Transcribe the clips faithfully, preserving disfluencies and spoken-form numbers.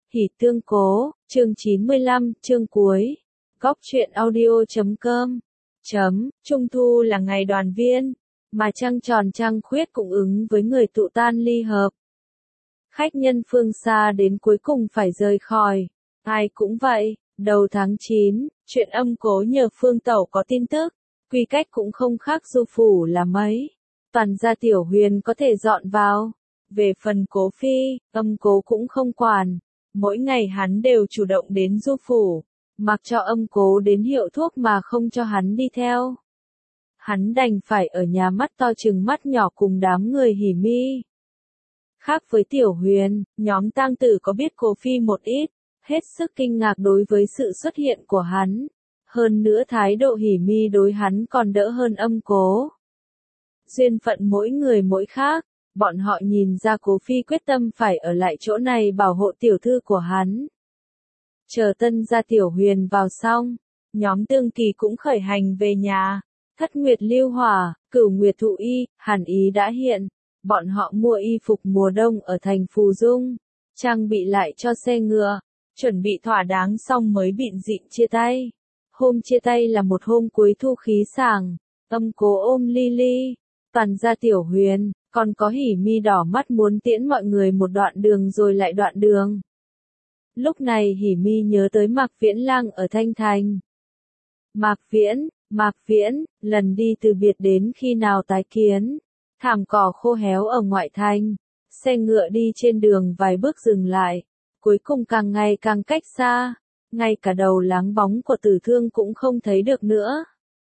Hỉ Tương Cố, chương chín mươi lăm, chương cuối. Góc truyện audio chấm com. Chấm, Trung thu là ngày đoàn viên, mà trăng tròn trăng khuyết cũng ứng với người tụ tan ly hợp. Khách nhân phương xa đến cuối cùng phải rời khỏi. Ai cũng vậy, đầu tháng chín, chuyện Âm Cố nhờ Phương Tẩu có tin tức, quy cách cũng không khác Du Phủ là mấy. Toàn gia Tiểu Huyền có thể dọn vào. Về phần Cố Phi, Âm Cố cũng không quản. Mỗi ngày hắn đều chủ động đến Du Phủ, mặc cho Âm Cố đến hiệu thuốc mà không cho hắn đi theo. Hắn đành phải ở nhà mắt to chừng mắt nhỏ cùng đám người hỉ mi. Khác với Tiểu Huyền, nhóm tang tử có biết Cố Phi một ít, hết sức kinh ngạc đối với sự xuất hiện của hắn. Hơn nữa thái độ hỉ mi đối hắn còn đỡ hơn Âm Cố. Duyên phận mỗi người mỗi khác, bọn họ nhìn ra Cố Phi quyết tâm phải ở lại chỗ này bảo hộ tiểu thư của hắn. Chờ tân gia Tiểu Huyền vào xong, nhóm Tương Kỳ cũng khởi hành về nhà. Thất Nguyệt Lưu Hỏa, Cửu Nguyệt Thụ Y, Hàn Ý đã hiện. Bọn họ mua y phục mùa đông ở thành Phù Dung, trang bị lại cho xe ngựa, chuẩn bị thỏa đáng xong mới bịn dịn chia tay. Hôm chia tay là một hôm cuối thu khí sảng, Âm Cố ôm Ly, toàn gia Tiểu Huyền, còn có hỉ mi đỏ mắt muốn tiễn mọi người một đoạn đường rồi lại đoạn đường. Lúc này hỉ mi nhớ tới Mạc Viễn Lang ở Thanh Thành. Mạc Viễn, Mạc Viễn, lần đi từ biệt đến khi nào tái kiến. Thảm cỏ khô héo ở ngoại thành, xe ngựa đi trên đường vài bước dừng lại, cuối cùng càng ngày càng cách xa, ngay cả đầu láng bóng của Tử Thương cũng không thấy được nữa.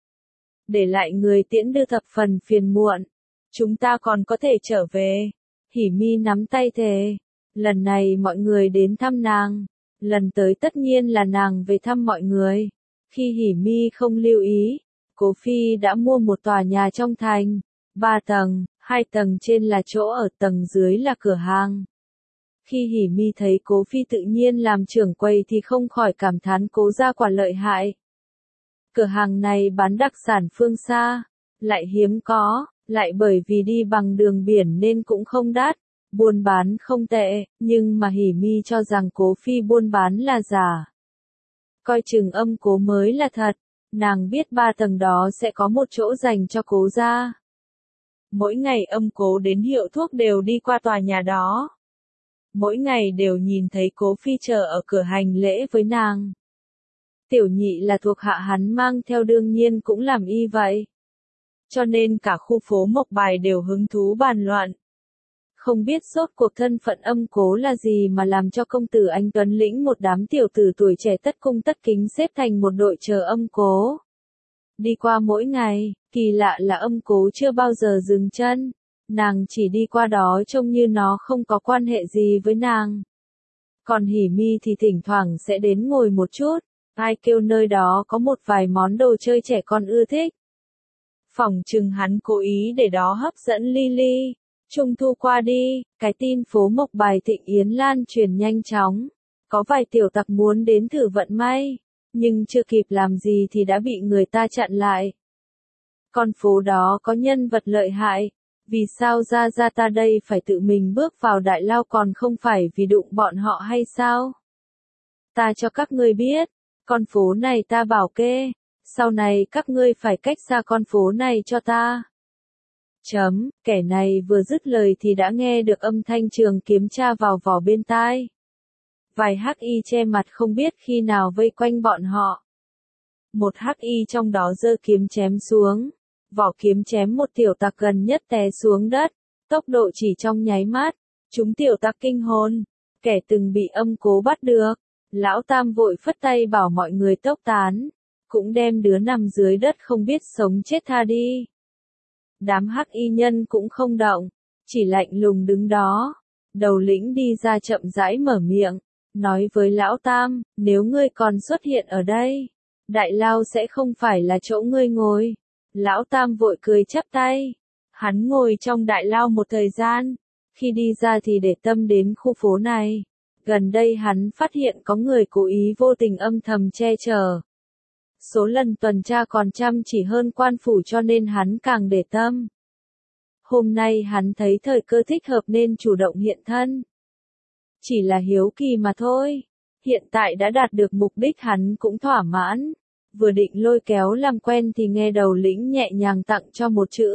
Để lại người tiễn đưa thập phần phiền muộn, chúng ta còn có thể trở về. Hỉ mi nắm tay thề, lần này mọi người đến thăm nàng, lần tới tất nhiên là nàng về thăm mọi người. Khi hỉ mi không lưu ý, Cố Phi đã mua một tòa nhà trong thành. Ba tầng, hai tầng trên là chỗ ở, tầng dưới là cửa hàng. Khi hỉ mi thấy Cố Phi tự nhiên làm trưởng quầy thì không khỏi cảm thán Cố gia quả lợi hại. Cửa hàng này bán đặc sản phương xa, lại hiếm có, lại bởi vì đi bằng đường biển nên cũng không đắt, buôn bán không tệ, nhưng mà hỉ mi cho rằng Cố Phi buôn bán là giả. Coi chừng Âm Cố mới là thật, nàng biết ba tầng đó sẽ có một chỗ dành cho Cố gia. Mỗi ngày Âm Cố đến hiệu thuốc đều đi qua tòa nhà đó. Mỗi ngày đều nhìn thấy Cố Phi chờ ở cửa hành lễ với nàng. Tiểu nhị là thuộc hạ hắn mang theo đương nhiên cũng làm y vậy. Cho nên cả khu phố Mộc Bài đều hứng thú bàn luận. Không biết rốt cuộc thân phận Âm Cố là gì mà làm cho công tử anh Tuấn lĩnh một đám tiểu tử tuổi trẻ tất cung tất kính xếp thành một đội chờ Âm Cố. Đi qua mỗi ngày, kỳ lạ là Âm Cố chưa bao giờ dừng chân, nàng chỉ đi qua đó trông như nó không có quan hệ gì với nàng. Còn hỉ mi thì thỉnh thoảng sẽ đến ngồi một chút, ai kêu nơi đó có một vài món đồ chơi trẻ con ưa thích. Phỏng chừng hắn cố ý để đó hấp dẫn Ly. Trung thu qua đi, cái tin phố Mộc Bài thịnh yến lan truyền nhanh chóng, có vài tiểu tặc muốn đến thử vận may. Nhưng chưa kịp làm gì thì đã bị người ta chặn lại. Con phố đó có nhân vật lợi hại, vì sao ra ra ta đây phải tự mình bước vào đại lao còn không phải vì đụng bọn họ hay sao? Ta cho các ngươi biết, con phố này ta bảo kê, sau này các ngươi phải cách xa con phố này cho ta. Chấm, kẻ này vừa dứt lời thì đã nghe được âm thanh trường kiếm tra vào vỏ bên tai. Vài hắc y che mặt không biết khi nào vây quanh bọn họ. Một hắc y trong đó giơ kiếm chém xuống, vỏ kiếm chém một tiểu tặc gần nhất té xuống đất, tốc độ chỉ trong nháy mắt, chúng tiểu tặc kinh hồn, kẻ từng bị Âm Cố bắt được, lão tam vội phất tay bảo mọi người tốc tán, cũng đem đứa nằm dưới đất không biết sống chết tha đi. Đám hắc y nhân cũng không động, chỉ lạnh lùng đứng đó, đầu lĩnh đi ra chậm rãi mở miệng. Nói với lão tam, nếu ngươi còn xuất hiện ở đây, đại lao sẽ không phải là chỗ ngươi ngồi. Lão tam vội cười chắp tay. Hắn ngồi trong đại lao một thời gian, khi đi ra thì để tâm đến khu phố này. Gần đây hắn phát hiện có người cố ý vô tình âm thầm che chở. Số lần tuần tra còn chăm chỉ hơn quan phủ cho nên hắn càng để tâm. Hôm nay hắn thấy thời cơ thích hợp nên chủ động hiện thân. chỉ là hiếu kỳ mà thôi. Hiện tại đã đạt được mục đích hắn cũng thỏa mãn. Vừa định lôi kéo làm quen thì nghe đầu lĩnh nhẹ nhàng tặng cho một chữ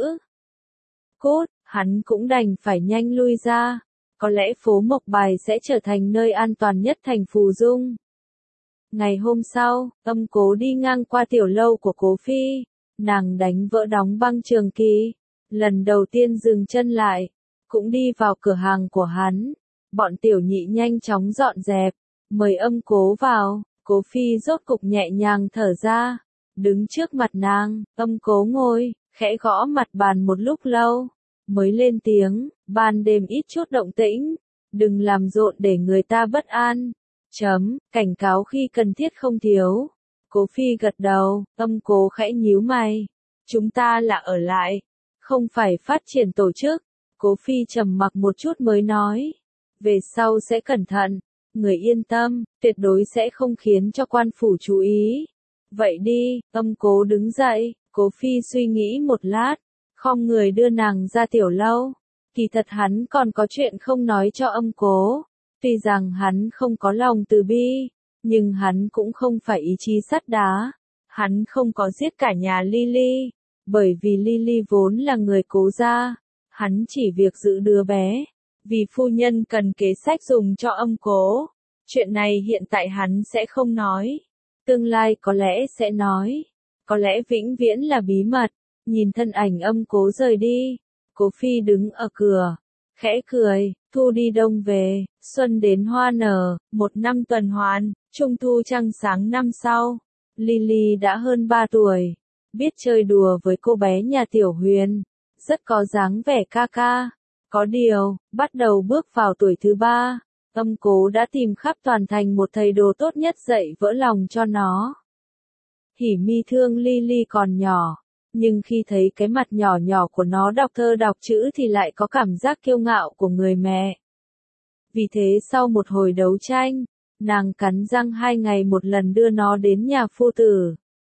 cốt, hắn cũng đành phải nhanh lui ra. Có lẽ phố Mộc Bài sẽ trở thành nơi an toàn nhất thành Phù Dung. Ngày hôm sau, Âm Cố đi ngang qua tiểu lâu của Cố Phi. Nàng đánh vỡ đóng băng trường kỳ. Lần đầu tiên dừng chân lại. Cũng đi vào cửa hàng của hắn. Bọn tiểu nhị nhanh chóng dọn dẹp. Mời Âm Cố vào. Cố Phi rốt cục nhẹ nhàng thở ra. Đứng trước mặt nàng, Âm Cố ngồi, khẽ gõ mặt bàn một lúc lâu. Mới lên tiếng, ban đêm ít chút động tĩnh. Đừng làm rộn để người ta bất an. Chấm, cảnh cáo khi cần thiết không thiếu. Cố Phi gật đầu, Âm Cố khẽ nhíu mày. Chúng ta là ở lại, không phải phát triển tổ chức. Cố Phi trầm mặc một chút mới nói. Về sau sẽ cẩn thận. Người yên tâm, tuyệt đối sẽ không khiến cho quan phủ chú ý. Vậy đi, Âm Cố đứng dậy. Cố Phi suy nghĩ một lát, khom người đưa nàng ra tiểu lâu. Kỳ thật hắn còn có chuyện không nói cho Âm Cố. Tuy rằng hắn không có lòng từ bi, nhưng hắn cũng không phải ý chí sắt đá. Hắn không có giết cả nhà Lily, bởi vì Lily vốn là người Cố gia. Hắn chỉ việc giữ đứa bé, vì phu nhân cần kế sách dùng cho Âm Cố. Chuyện này hiện tại hắn sẽ không nói. Tương lai có lẽ sẽ nói. Có lẽ vĩnh viễn là bí mật. Nhìn thân ảnh Âm Cố rời đi. Cố Phi đứng ở cửa, khẽ cười. Thu đi đông về, xuân đến hoa nở, một năm tuần hoàn, trung thu trăng sáng năm sau. Lily đã hơn ba tuổi, biết chơi đùa với cô bé nhà Tiểu Huyền, rất có dáng vẻ ca ca. Có điều, bắt đầu bước vào tuổi thứ ba, Âm Cố đã tìm khắp toàn thành một thầy đồ tốt nhất dạy vỡ lòng cho nó. Hỉ Mi thương Lily còn nhỏ, nhưng khi thấy cái mặt nhỏ nhỏ của nó đọc thơ đọc chữ thì lại có cảm giác kiêu ngạo của người mẹ. Vì thế sau một hồi đấu tranh, nàng cắn răng hai ngày một lần đưa nó đến nhà phu tử.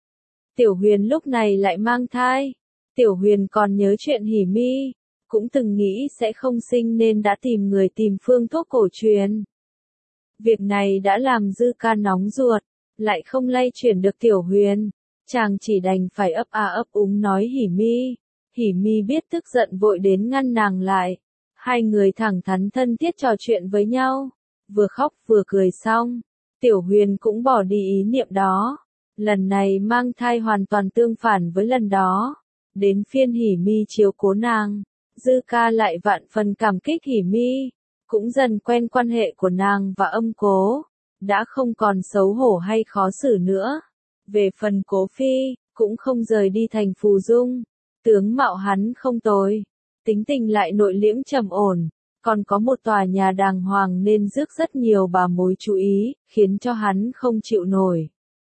Tiểu Huyền lúc này lại mang thai. Tiểu Huyền còn nhớ chuyện Hỉ Mi, cũng từng nghĩ sẽ không sinh nên đã tìm người tìm phương thuốc cổ truyền. Việc này đã làm Dư Ca nóng ruột, lại không lay chuyển được Tiểu Huyền. Chàng chỉ đành phải ấp a ấp úng nói Hỉ Mi. Hỉ Mi biết tức giận vội đến ngăn nàng lại. Hai người thẳng thắn thân thiết trò chuyện với nhau. Vừa khóc vừa cười xong. Tiểu Huyền cũng bỏ đi ý niệm đó. Lần này mang thai hoàn toàn tương phản với lần đó. Đến phiên Hỉ Mi chiếu cố nàng. Dư Ca lại vạn phần cảm kích Hỉ Mi. Cũng dần quen quan hệ của nàng và Âm Cố. Đã không còn xấu hổ hay khó xử nữa. Về phần Cố Phi, cũng không rời đi thành Phù Dung. Tướng mạo hắn không tồi, tính tình lại nội liễm trầm ổn, còn có một tòa nhà đàng hoàng nên rước rất nhiều bà mối chú ý, khiến cho hắn không chịu nổi.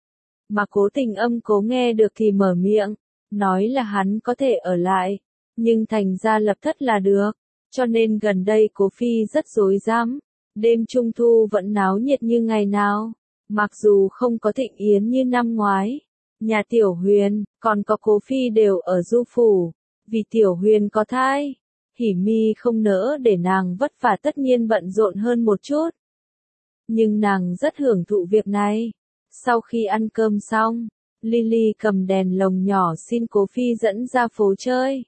Mà Cố Tình Âm Cố nghe được thì mở miệng, nói là hắn có thể ở lại, nhưng thành ra lập thất là được, cho nên gần đây Cố Phi rất rối rắm. Đêm Trung Thu vẫn náo nhiệt như ngày nào. Mặc dù không có thịnh yến như năm ngoái, nhà Tiểu Huyền, còn có Cố Phi đều ở du phủ, vì Tiểu Huyền có thai. Hỉ Mi không nỡ để nàng vất vả tất nhiên bận rộn hơn một chút. Nhưng nàng rất hưởng thụ việc này. Sau khi ăn cơm xong, Lily cầm đèn lồng nhỏ xin Cố Phi dẫn ra phố chơi.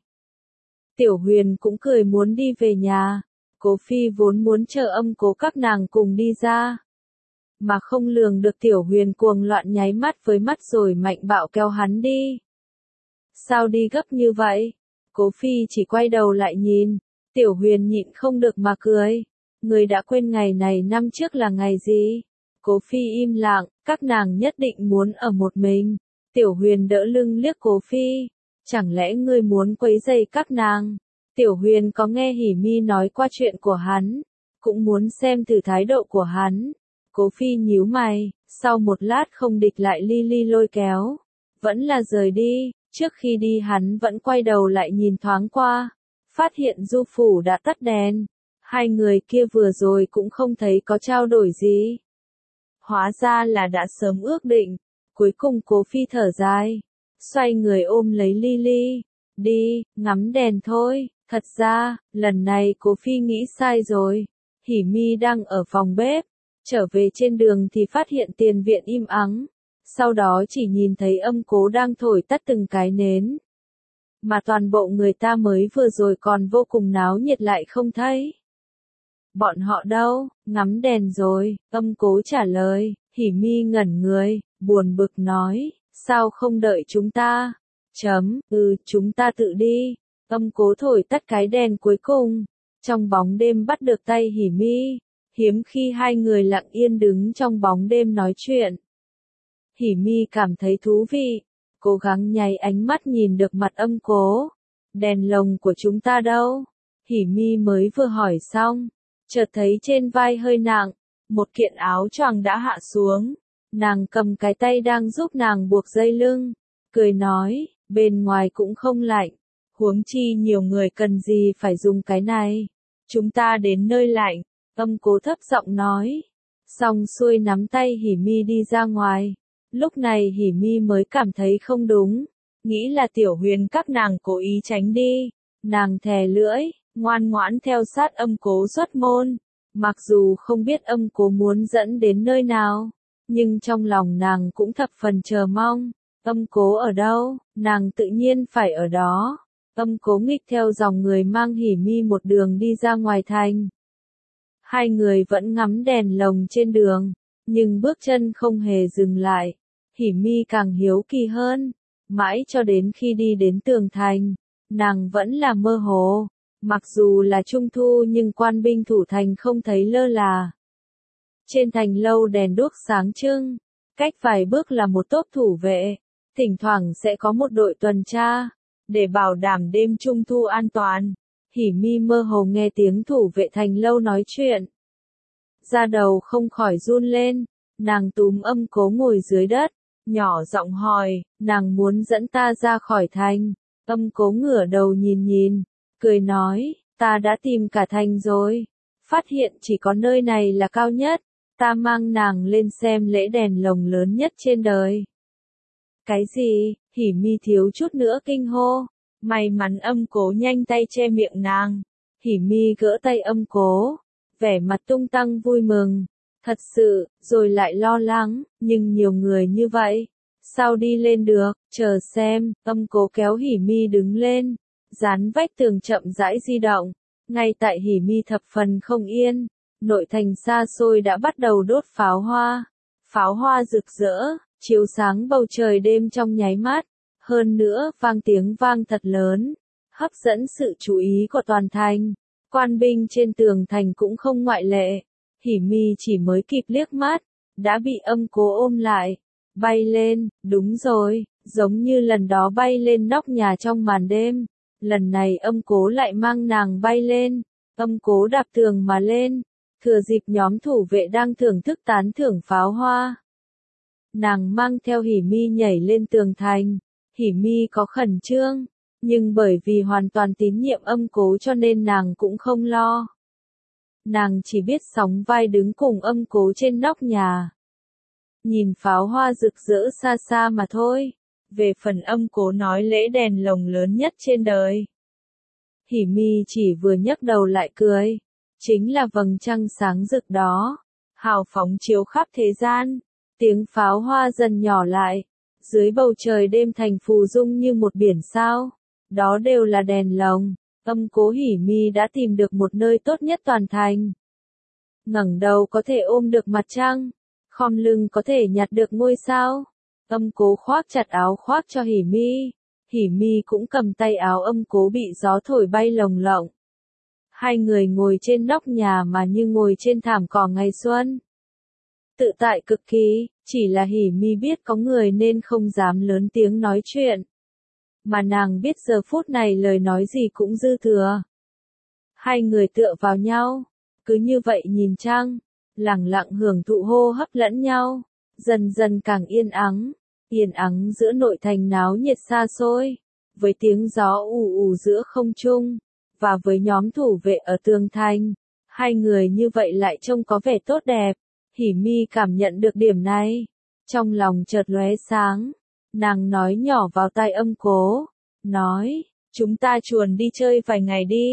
Tiểu Huyền cũng cười muốn đi về nhà. Cố Phi vốn muốn chờ Âm Cố các nàng cùng đi ra. Mà không lường được Tiểu Huyền cuồng loạn nháy mắt với mắt rồi mạnh bạo kéo hắn đi. Sao đi gấp như vậy? Cố Phi chỉ quay đầu lại nhìn. Tiểu Huyền nhịn không được mà cười. Người đã quên ngày này năm trước là ngày gì? Cố Phi im lặng, các nàng nhất định muốn ở một mình. Tiểu Huyền đỡ lưng liếc Cố Phi. Chẳng lẽ ngươi muốn quấy rầy các nàng? Tiểu Huyền có nghe Hỉ Mi nói qua chuyện của hắn, cũng muốn xem thử thái độ của hắn. Cố Phi nhíu mày, sau một lát không địch lại Lily lôi kéo. Vẫn là rời đi, trước khi đi hắn vẫn quay đầu lại nhìn thoáng qua. Phát hiện du phủ đã tắt đèn. Hai người kia vừa rồi cũng không thấy có trao đổi gì. Hóa ra là đã sớm ước định. Cuối cùng Cố Phi thở dài, xoay người ôm lấy Lily. Đi, ngắm đèn thôi. Thật ra, lần này Cố Phi nghĩ sai rồi. Hỉ Mi đang ở phòng bếp, trở về trên đường thì phát hiện tiền viện im ắng, sau đó chỉ nhìn thấy Âm Cố đang thổi tắt từng cái nến. Mà toàn bộ người ta mới vừa rồi còn vô cùng náo nhiệt lại không thấy. Bọn họ đâu, ngắm đèn rồi, Âm Cố trả lời. Hỉ Mi ngẩn người, buồn bực nói, sao không đợi chúng ta? Chấm, ừ, chúng ta tự đi. Âm Cố thổi tắt cái đèn cuối cùng, trong bóng đêm bắt được tay Hỉ Mi, hiếm khi hai người lặng yên đứng trong bóng đêm nói chuyện. Hỉ Mi cảm thấy thú vị, cố gắng nháy ánh mắt nhìn được mặt Âm Cố. Đèn lồng của chúng ta đâu? Hỉ Mi mới vừa hỏi xong, chợt thấy trên vai hơi nặng, một kiện áo choàng đã hạ xuống. Nàng cầm cái tay đang giúp nàng buộc dây lưng, cười nói, bên ngoài cũng không lạnh, huống chi nhiều người cần gì phải dùng cái này. Chúng ta đến nơi lạnh, Âm Cố thấp giọng nói. Xong xuôi nắm tay Hỉ Mi đi ra ngoài. Lúc này Hỉ Mi mới cảm thấy không đúng, nghĩ là Tiểu Huyền các nàng cố ý tránh đi. Nàng thè lưỡi, ngoan ngoãn theo sát Âm Cố xuất môn. Mặc dù không biết Âm Cố muốn dẫn đến nơi nào, nhưng trong lòng nàng cũng thập phần chờ mong. Âm Cố ở đâu, nàng tự nhiên phải ở đó. Âm Cố nghịch theo dòng người mang Hỉ Mi một đường đi ra ngoài thành. Hai người vẫn ngắm đèn lồng trên đường, nhưng bước chân không hề dừng lại. Hỉ Mi càng hiếu kỳ hơn, mãi cho đến khi đi đến tường thành, nàng vẫn là mơ hồ. Mặc dù là trung thu nhưng quan binh thủ thành không thấy lơ là. Trên thành lâu đèn đuốc sáng trưng, cách vài bước là một tốp thủ vệ, thỉnh thoảng sẽ có một đội tuần tra, để bảo đảm đêm trung thu an toàn. Hỉ Mi mơ hồ nghe tiếng thủ vệ thành lâu nói chuyện. Da đầu không khỏi run lên, nàng túm Âm Cố ngồi dưới đất, nhỏ giọng hỏi, nàng muốn dẫn ta ra khỏi thành. Âm Cố ngửa đầu nhìn nhìn, cười nói, ta đã tìm cả thành rồi, phát hiện chỉ có nơi này là cao nhất, ta mang nàng lên xem lễ đèn lồng lớn nhất trên đời. Cái gì? Hỉ Mi thiếu chút nữa kinh hô, may mắn Âm Cố nhanh tay che miệng nàng. Hỉ Mi gỡ tay Âm Cố, vẻ mặt tung tăng vui mừng, thật sự, rồi lại lo lắng, nhưng nhiều người như vậy, sao đi lên được, chờ xem. Âm Cố kéo Hỉ Mi đứng lên, dán vách tường chậm rãi di động. Ngay tại Hỉ Mi thập phần không yên, nội thành xa xôi đã bắt đầu đốt pháo hoa. Pháo hoa rực rỡ, chiếu sáng bầu trời đêm trong nháy mắt. Hơn nữa, vang tiếng vang thật lớn, hấp dẫn sự chú ý của toàn thành. Quan binh trên tường thành cũng không ngoại lệ. Hỉ Mi chỉ mới kịp liếc mắt, đã bị Âm Cố ôm lại, bay lên. Đúng rồi, giống như lần đó bay lên nóc nhà trong màn đêm. Lần này Âm Cố lại mang nàng bay lên. Âm Cố đạp tường mà lên, thừa dịp nhóm thủ vệ đang thưởng thức tán thưởng pháo hoa. Nàng mang theo Hỉ Mi nhảy lên tường thành. Hỉ Mi có khẩn trương, nhưng bởi vì hoàn toàn tín nhiệm Âm Cố cho nên nàng cũng không lo. Nàng chỉ biết sóng vai đứng cùng Âm Cố trên nóc nhà, nhìn pháo hoa rực rỡ xa xa mà thôi. Về phần Âm Cố nói lễ đèn lồng lớn nhất trên đời, Hỉ Mi chỉ vừa nhấc đầu lại cười. Chính là vầng trăng sáng rực đó, hào phóng chiếu khắp thế gian. Tiếng pháo hoa dần nhỏ lại, dưới bầu trời đêm thành phù dung như một biển sao. Đó đều là đèn lồng. Âm Cố Hỉ Mi đã tìm được một nơi tốt nhất toàn thành. Ngẩng đầu có thể ôm được mặt trăng, khom lưng có thể nhặt được ngôi sao. Âm Cố khoác chặt áo khoác cho Hỉ Mi. Hỉ Mi cũng cầm tay áo Âm Cố bị gió thổi bay lồng lộng. Hai người ngồi trên nóc nhà mà như ngồi trên thảm cỏ ngày xuân. Tự tại cực kỳ, chỉ là Hỉ Mi biết có người nên không dám lớn tiếng nói chuyện. Mà nàng biết giờ phút này lời nói gì cũng dư thừa. Hai người tựa vào nhau, cứ như vậy nhìn trăng, lặng lặng hưởng thụ hô hấp lẫn nhau, dần dần càng yên ắng, yên ắng giữa nội thành náo nhiệt xa xôi, với tiếng gió ù ù giữa không trung, và với nhóm thủ vệ ở tường thành, hai người như vậy lại trông có vẻ tốt đẹp. Hỉ Mi cảm nhận được điểm này, trong lòng chợt lóe sáng, nàng nói nhỏ vào tai Âm Cố, nói, chúng ta chuồn đi chơi vài ngày đi,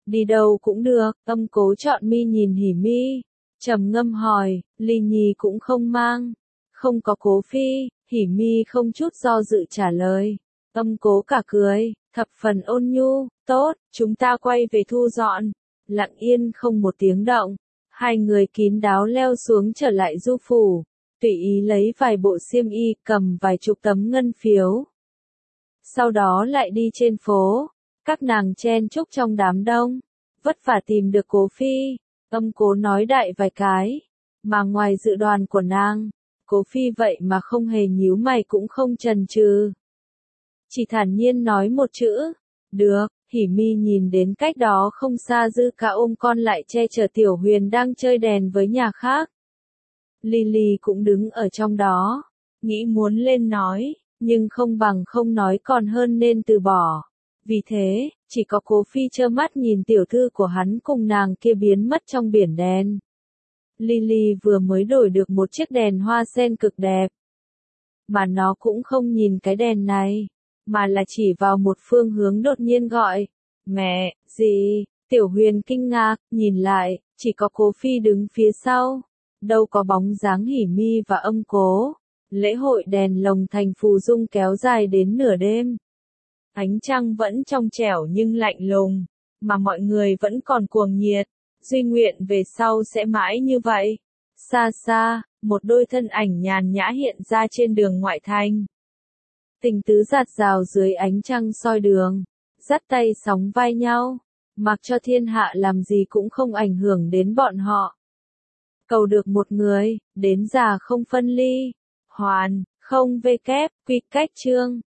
Đi đâu cũng được, Âm Cố chọn mi nhìn Hỉ Mi, trầm ngâm hỏi, Ly Nhi cũng không mang. Không có Cố Phi, Hỉ Mi không chút do dự trả lời. Âm Cố cả cười, thập phần ôn nhu, tốt, chúng ta quay về thu dọn. Lặng yên không một tiếng động, hai người kín đáo leo xuống trở lại du phủ, tùy ý lấy vài bộ xiêm y, cầm vài chục tấm ngân phiếu. Sau đó lại đi trên phố, các nàng chen chúc trong đám đông, vất vả tìm được Cố Phi. Âm Cố nói đại vài cái, mà ngoài dự đoán của nàng, Cố Phi vậy mà không hề nhíu mày cũng không chần chừ, chỉ thản nhiên nói một chữ, được. Hỉ Mi nhìn đến cách đó không xa Dư Ca ôm con lại che chở Tiểu Huyền đang chơi đèn với nhà khác. Lily cũng đứng ở trong đó, nghĩ muốn lên nói, nhưng không bằng không nói còn hơn nên từ bỏ. Vì thế, chỉ có Cố Phi trơ mắt nhìn tiểu thư của hắn cùng nàng kia biến mất trong biển đen. Lily vừa mới đổi được một chiếc đèn hoa sen cực đẹp, mà nó cũng không nhìn cái đèn này, mà là chỉ vào một phương hướng đột nhiên gọi, mẹ, gì? Tiểu Huyền kinh ngạc, nhìn lại, chỉ có Cố Phi đứng phía sau, đâu có bóng dáng Hỉ Mi và Âm Cố. Lễ hội đèn lồng thành phù dung kéo dài đến nửa đêm. Ánh trăng vẫn trong trẻo nhưng lạnh lùng, mà mọi người vẫn còn cuồng nhiệt, duy nguyện về sau sẽ mãi như vậy. Xa xa, một đôi thân ảnh nhàn nhã hiện ra trên đường ngoại thành. Tình tứ giạt rào dưới ánh trăng soi đường, dắt tay sóng vai nhau, mặc cho thiên hạ làm gì cũng không ảnh hưởng đến bọn họ. Cầu được một người, đến già không phân ly. Hoàn, không vê kép, quy cách chương.